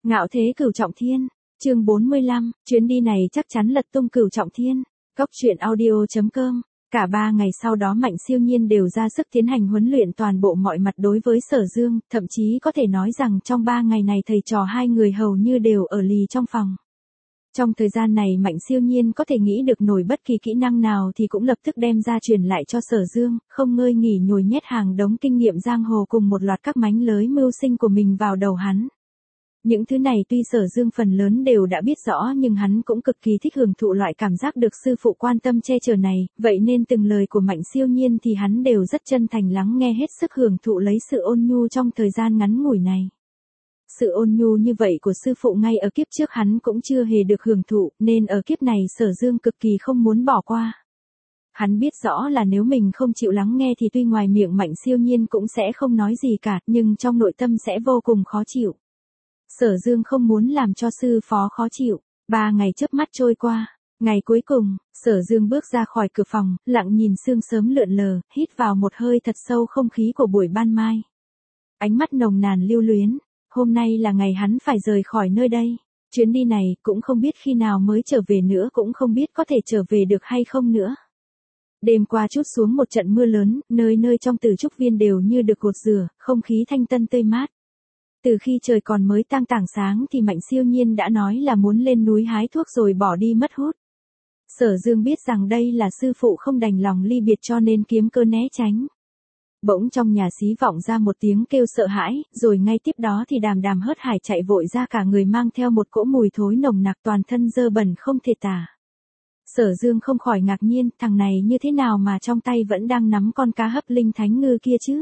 Ngạo thế Cửu Trọng Thiên, chương 45, chuyến đi này chắc chắn lật tung Cửu Trọng Thiên. Cốc truyện audio.com. Cả 3 ngày sau đó Mạnh Siêu Nhiên đều ra sức tiến hành huấn luyện toàn bộ mọi mặt đối với Sở Dương, thậm chí có thể nói rằng trong 3 ngày này thầy trò hai người hầu như đều ở lì trong phòng. Trong thời gian này Mạnh Siêu Nhiên có thể nghĩ được nổi bất kỳ kỹ năng nào thì cũng lập tức đem ra truyền lại cho Sở Dương, không ngơi nghỉ nhồi nhét hàng đống kinh nghiệm giang hồ cùng một loạt các mánh lới mưu sinh của mình vào đầu hắn. Những thứ này tuy Sở Dương phần lớn đều đã biết rõ nhưng hắn cũng cực kỳ thích hưởng thụ loại cảm giác được sư phụ quan tâm che chở này, vậy nên từng lời của Mạnh Siêu Nhiên thì hắn đều rất chân thành lắng nghe hết sức hưởng thụ lấy sự ôn nhu trong thời gian ngắn ngủi này. Sự ôn nhu như vậy của sư phụ ngay ở kiếp trước hắn cũng chưa hề được hưởng thụ, nên ở kiếp này Sở Dương cực kỳ không muốn bỏ qua. Hắn biết rõ là nếu mình không chịu lắng nghe thì tuy ngoài miệng Mạnh Siêu Nhiên cũng sẽ không nói gì cả, nhưng trong nội tâm sẽ vô cùng khó chịu. Sở Dương không muốn làm cho sư phó khó chịu. 3 ngày chớp mắt trôi qua. Ngày cuối cùng, Sở Dương bước ra khỏi cửa phòng, lặng nhìn sương sớm lượn lờ, hít vào một hơi thật sâu không khí của buổi ban mai. Ánh mắt nồng nàn lưu luyến. Hôm nay là ngày hắn phải rời khỏi nơi đây. Chuyến đi này cũng không biết khi nào mới trở về nữa, cũng không biết có thể trở về được hay không nữa. Đêm qua trút xuống một trận mưa lớn, nơi nơi trong Tử Trúc Viên đều như được gột rửa, không khí thanh tân tươi mát. Từ khi trời còn mới tang tảng sáng thì Mạnh Siêu Nhiên đã nói là muốn lên núi hái thuốc rồi bỏ đi mất hút. Sở Dương biết rằng đây là sư phụ không đành lòng ly biệt cho nên kiếm cơ né tránh. Bỗng trong nhà xí vọng ra một tiếng kêu sợ hãi, rồi ngay tiếp đó thì Đàm Đàm hớt hải chạy vội ra, cả người mang theo một cỗ mùi thối nồng nặc, toàn thân dơ bẩn không thể tả. Sở Dương không khỏi ngạc nhiên, thằng này như thế nào mà trong tay vẫn đang nắm con cá hấp linh thánh ngư kia chứ?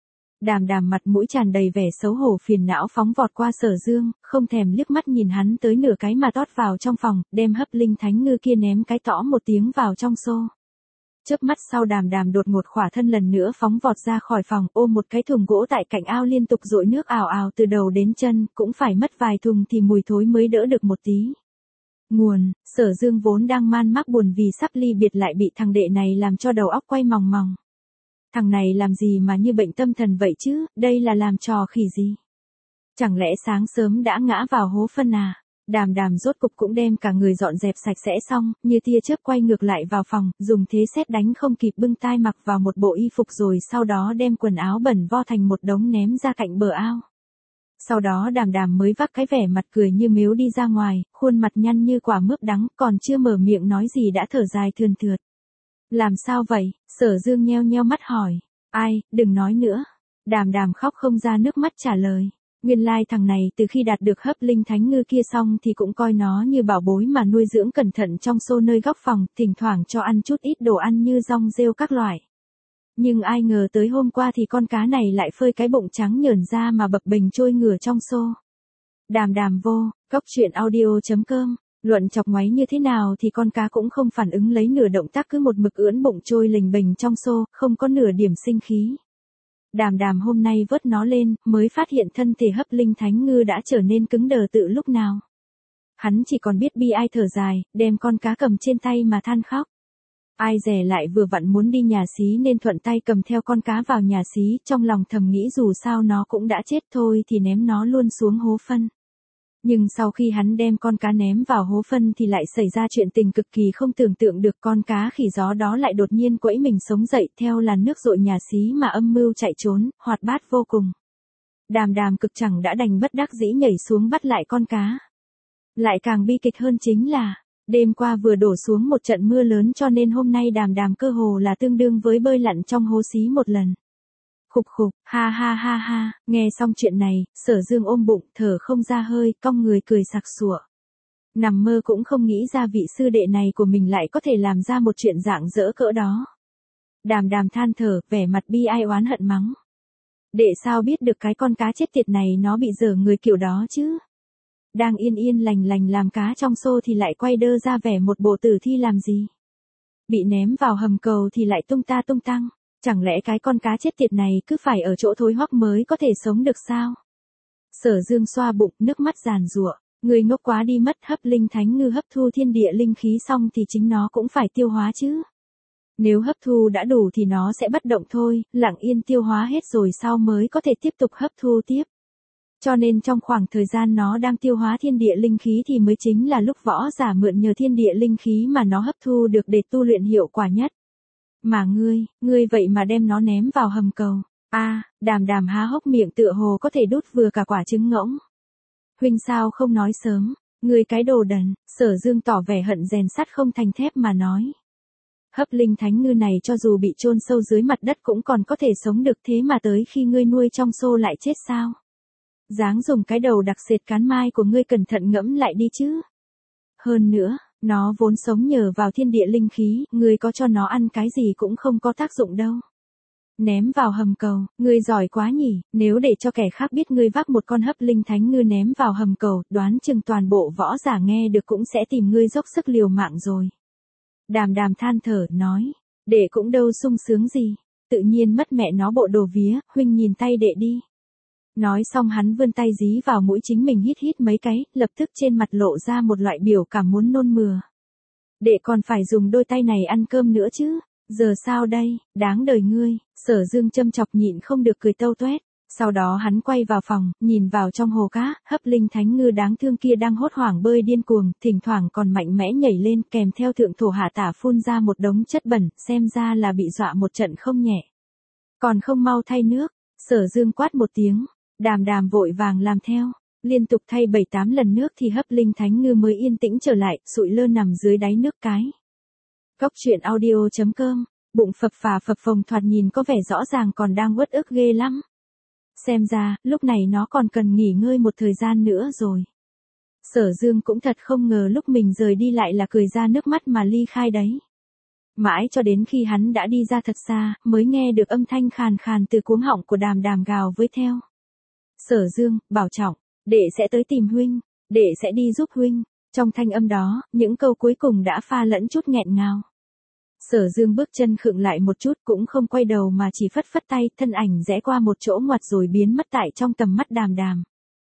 Đàm Đàm mặt mũi tràn đầy vẻ xấu hổ phiền não phóng vọt qua Sở Dương, không thèm liếc mắt nhìn hắn tới nửa cái mà tót vào trong phòng, đem hấp linh thánh ngư kia ném cái tõ một tiếng vào trong xô. Chớp mắt sau Đàm Đàm đột ngột khỏa thân lần nữa phóng vọt ra khỏi phòng, ôm một cái thùng gỗ tại cạnh ao liên tục dội nước ào ào từ đầu đến chân, cũng phải mất vài thùng thì mùi thối mới đỡ được một tí. Nguồn, Sở Dương vốn đang man mác buồn vì sắp ly biệt lại bị thằng đệ này làm cho đầu óc quay mòng mòng. Thằng này làm gì mà như bệnh tâm thần vậy chứ, đây là làm trò khỉ gì? Chẳng lẽ sáng sớm đã ngã vào hố phân à? Đàm Đàm rốt cục cũng đem cả người dọn dẹp sạch sẽ xong, như tia chớp quay ngược lại vào phòng, dùng thế sét đánh không kịp bưng tai mặc vào một bộ y phục rồi sau đó đem quần áo bẩn vo thành một đống ném ra cạnh bờ ao. Sau đó Đàm Đàm mới vác cái vẻ mặt cười như mếu đi ra ngoài, khuôn mặt nhăn như quả mướp đắng, còn chưa mở miệng nói gì đã thở dài thườn thượt. Làm sao vậy? Sở Dương nheo nheo mắt hỏi. Ai, đừng nói nữa. Đàm Đàm khóc không ra nước mắt trả lời. Nguyên lai thằng này từ khi đạt được hấp linh thánh ngư kia xong thì cũng coi nó như bảo bối mà nuôi dưỡng cẩn thận trong xô nơi góc phòng, thỉnh thoảng cho ăn chút ít đồ ăn như rong rêu các loại. Nhưng ai ngờ tới hôm qua thì con cá này lại phơi cái bụng trắng nhởn ra mà bập bềnh trôi ngửa trong xô. Đàm Đàm vô, cốc truyện audio.com. Luận chọc ngoáy như thế nào thì con cá cũng không phản ứng lấy nửa động tác, cứ một mực ưỡn bụng trôi lềnh bềnh trong xô, không có nửa điểm sinh khí. Đàm Đàm hôm nay vớt nó lên, mới phát hiện thân thể hấp linh thánh ngư đã trở nên cứng đờ từ lúc nào. Hắn chỉ còn biết bi ai thở dài, đem con cá cầm trên tay mà than khóc. Ai dè lại vừa vặn muốn đi nhà xí nên thuận tay cầm theo con cá vào nhà xí, trong lòng thầm nghĩ dù sao nó cũng đã chết thôi thì ném nó luôn xuống hố phân. Nhưng sau khi hắn đem con cá ném vào hố phân thì lại xảy ra chuyện tình cực kỳ không tưởng tượng được, con cá khỉ gió đó lại đột nhiên quẫy mình sống dậy theo làn nước dội nhà xí mà âm mưu chạy trốn, hoạt bát vô cùng. Đàm Đàm cực chẳng đã đành bất đắc dĩ nhảy xuống bắt lại con cá. Lại càng bi kịch hơn chính là, đêm qua vừa đổ xuống một trận mưa lớn cho nên hôm nay Đàm Đàm cơ hồ là tương đương với bơi lặn trong hố xí một lần. Khục khục, ha ha ha ha, nghe xong chuyện này, Sở Dương ôm bụng, thở không ra hơi, cong người cười sặc sụa. Nằm mơ cũng không nghĩ ra vị sư đệ này của mình lại có thể làm ra một chuyện rạng rỡ cỡ đó. Đàm Đàm than thở, vẻ mặt bi ai oán hận mắng. Đệ sao biết được cái con cá chết tiệt này nó bị dở người kiểu đó chứ? Đang yên yên lành lành làm cá trong xô thì lại quay đơ ra vẻ một bộ tử thi làm gì? Bị ném vào hầm cầu thì lại tung ta tung tăng. Chẳng lẽ cái con cá chết tiệt này cứ phải ở chỗ thối hoắc mới có thể sống được sao? Sở Dương xoa bụng, nước mắt giàn giụa. Người ngốc quá đi mất, hấp linh thánh ngư hấp thu thiên địa linh khí xong thì chính nó cũng phải tiêu hóa chứ. Nếu hấp thu đã đủ thì nó sẽ bất động thôi, lặng yên tiêu hóa hết rồi sau mới có thể tiếp tục hấp thu tiếp. Cho nên trong khoảng thời gian nó đang tiêu hóa thiên địa linh khí thì mới chính là lúc võ giả mượn nhờ thiên địa linh khí mà nó hấp thu được để tu luyện hiệu quả nhất. Mà ngươi vậy mà đem nó ném vào hầm cầu. Đàm Đàm há hốc miệng tựa hồ có thể đút vừa cả quả trứng ngỗng. Huynh sao không nói sớm, ngươi cái đồ đần, Sở Dương tỏ vẻ hận rèn sắt không thành thép mà nói. Hấp linh thánh ngư này cho dù bị chôn sâu dưới mặt đất cũng còn có thể sống được, thế mà tới khi ngươi nuôi trong xô lại chết sao? Dáng dùng cái đầu đặc sệt cán mai của ngươi cẩn thận ngẫm lại đi chứ. Hơn nữa, nó vốn sống nhờ vào thiên địa linh khí, ngươi có cho nó ăn cái gì cũng không có tác dụng đâu. Ném vào hầm cầu, ngươi giỏi quá nhỉ, nếu để cho kẻ khác biết ngươi vác một con hấp linh thánh ngư ném vào hầm cầu, đoán chừng toàn bộ võ giả nghe được cũng sẽ tìm ngươi dốc sức liều mạng rồi. Đàm Đàm than thở, nói, đệ cũng đâu sung sướng gì, tự nhiên mất mẹ nó bộ đồ vía, huynh nhìn tay đệ đi. Nói xong hắn vươn tay dí vào mũi chính mình hít hít mấy cái, lập tức trên mặt lộ ra một loại biểu cảm muốn nôn mửa. Đệ còn phải dùng đôi tay này ăn cơm nữa chứ, giờ sao đây, đáng đời ngươi, Sở Dương châm chọc nhịn không được cười tâu toét. Sau đó hắn quay vào phòng, nhìn vào trong hồ cá, hấp linh thánh ngư đáng thương kia đang hốt hoảng bơi điên cuồng, thỉnh thoảng còn mạnh mẽ nhảy lên, kèm theo thượng thổ hạ tả phun ra một đống chất bẩn, xem ra là bị dọa một trận không nhẹ. Còn không mau thay nước, Sở Dương quát một tiếng, Đàm Đàm vội vàng làm theo, liên tục thay 7-8 lần nước thì hấp linh thánh ngư mới yên tĩnh trở lại, sụi lơ nằm dưới đáy nước cái. Góc truyện audio.com, bụng phập phà phập phồng thoạt nhìn có vẻ rõ ràng còn đang uất ức ghê lắm. Xem ra, lúc này nó còn cần nghỉ ngơi một thời gian nữa rồi. Sở Dương cũng thật không ngờ lúc mình rời đi lại là cười ra nước mắt mà ly khai đấy. Mãi cho đến khi hắn đã đi ra thật xa, mới nghe được âm thanh khàn khàn từ cuống họng của Đàm Đàm gào với theo. Sở Dương, bảo trọng, đệ sẽ tới tìm huynh, đệ sẽ đi giúp huynh. Trong thanh âm đó, những câu cuối cùng đã pha lẫn chút nghẹn ngào. Sở Dương bước chân khựng lại một chút cũng không quay đầu mà chỉ phất phất tay, thân ảnh rẽ qua một chỗ ngoặt rồi biến mất tại trong tầm mắt Đàm Đàm.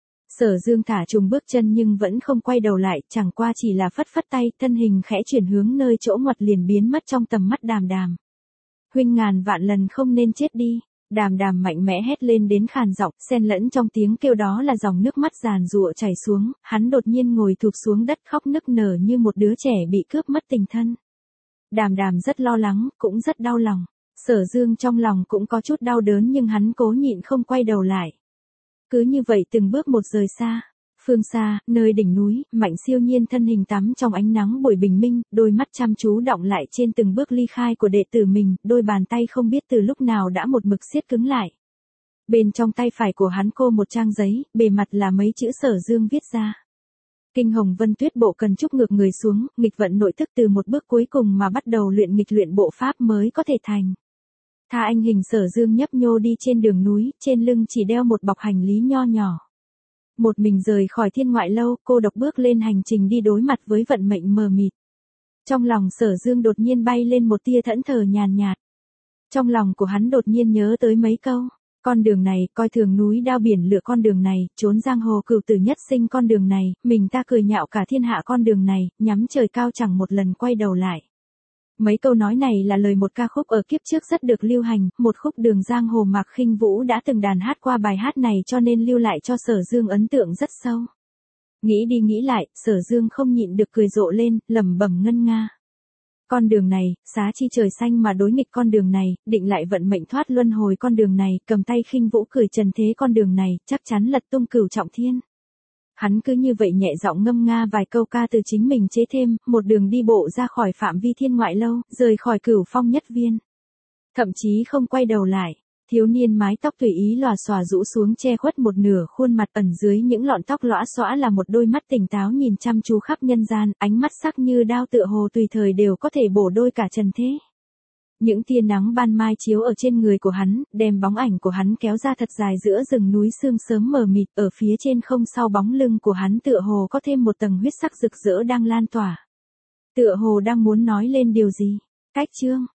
Sở Dương thả trùng bước chân nhưng vẫn không quay đầu lại, chẳng qua chỉ là phất phất tay, thân hình khẽ chuyển hướng nơi chỗ ngoặt liền biến mất trong tầm mắt Đàm Đàm. Huynh ngàn vạn lần không nên chết đi. Đàm Đàm mạnh mẽ hét lên đến khàn giọng, xen lẫn trong tiếng kêu đó là dòng nước mắt giàn giụa chảy xuống, hắn đột nhiên ngồi thụp xuống đất khóc nức nở như một đứa trẻ bị cướp mất tình thân. Đàm Đàm rất lo lắng, cũng rất đau lòng. Sở Dương trong lòng cũng có chút đau đớn nhưng hắn cố nhịn không quay đầu lại. Cứ như vậy từng bước một rời xa. Phương xa, nơi đỉnh núi, Mạnh Siêu Nhiên thân hình tắm trong ánh nắng buổi bình minh, đôi mắt chăm chú đọng lại trên từng bước ly khai của đệ tử mình, đôi bàn tay không biết từ lúc nào đã một mực siết cứng lại. Bên trong tay phải của hắn cô một trang giấy, bề mặt là mấy chữ Sở Dương viết ra. Kinh Hồng Vân Tuyết bộ cần trúc ngược người xuống, nghịch vận nội thức từ một bước cuối cùng mà bắt đầu luyện bộ pháp mới có thể thành. Tha anh hình Sở Dương nhấp nhô đi trên đường núi, trên lưng chỉ đeo một bọc hành lý nho nhỏ. Một mình rời khỏi Thiên Ngoại Lâu, cô độc bước lên hành trình đi đối mặt với vận mệnh mờ mịt. Trong lòng Sở Dương đột nhiên bay lên một tia thẫn thờ nhàn nhạt. Trong lòng của hắn đột nhiên nhớ tới mấy câu. Con đường này, coi thường núi đao biển lửa con đường này, trốn giang hồ cửu tử nhất sinh con đường này, mình ta cười nhạo cả thiên hạ con đường này, nhắm trời cao chẳng một lần quay đầu lại. Mấy câu nói này là lời một ca khúc ở kiếp trước rất được lưu hành, một khúc đường giang hồ Mạc Khinh Vũ đã từng đàn hát qua bài hát này cho nên lưu lại cho Sở Dương ấn tượng rất sâu. Nghĩ đi nghĩ lại, Sở Dương không nhịn được cười rộ lên, lẩm bẩm ngân nga. Con đường này, xá chi trời xanh mà đối nghịch con đường này, định lại vận mệnh thoát luân hồi con đường này, cầm tay Khinh Vũ cười trần thế con đường này, chắc chắn lật tung cửu trọng thiên. Hắn cứ như vậy nhẹ giọng ngâm nga vài câu ca từ chính mình chế thêm, một đường đi bộ ra khỏi phạm vi Thiên Ngoại Lâu, rời khỏi Cửu Phong Nhất Viên. Thậm chí không quay đầu lại, thiếu niên mái tóc tùy ý lòa xòa rũ xuống che khuất một nửa khuôn mặt, ẩn dưới những lọn tóc lõa xõa là một đôi mắt tỉnh táo nhìn chăm chú khắp nhân gian, ánh mắt sắc như đao tựa hồ tùy thời đều có thể bổ đôi cả trần thế. Những tia nắng ban mai chiếu ở trên người của hắn, đem bóng ảnh của hắn kéo ra thật dài giữa rừng núi sương sớm mờ mịt, ở phía trên không sau bóng lưng của hắn tựa hồ có thêm một tầng huyết sắc rực rỡ đang lan tỏa. Tựa hồ đang muốn nói lên điều gì. Cách chương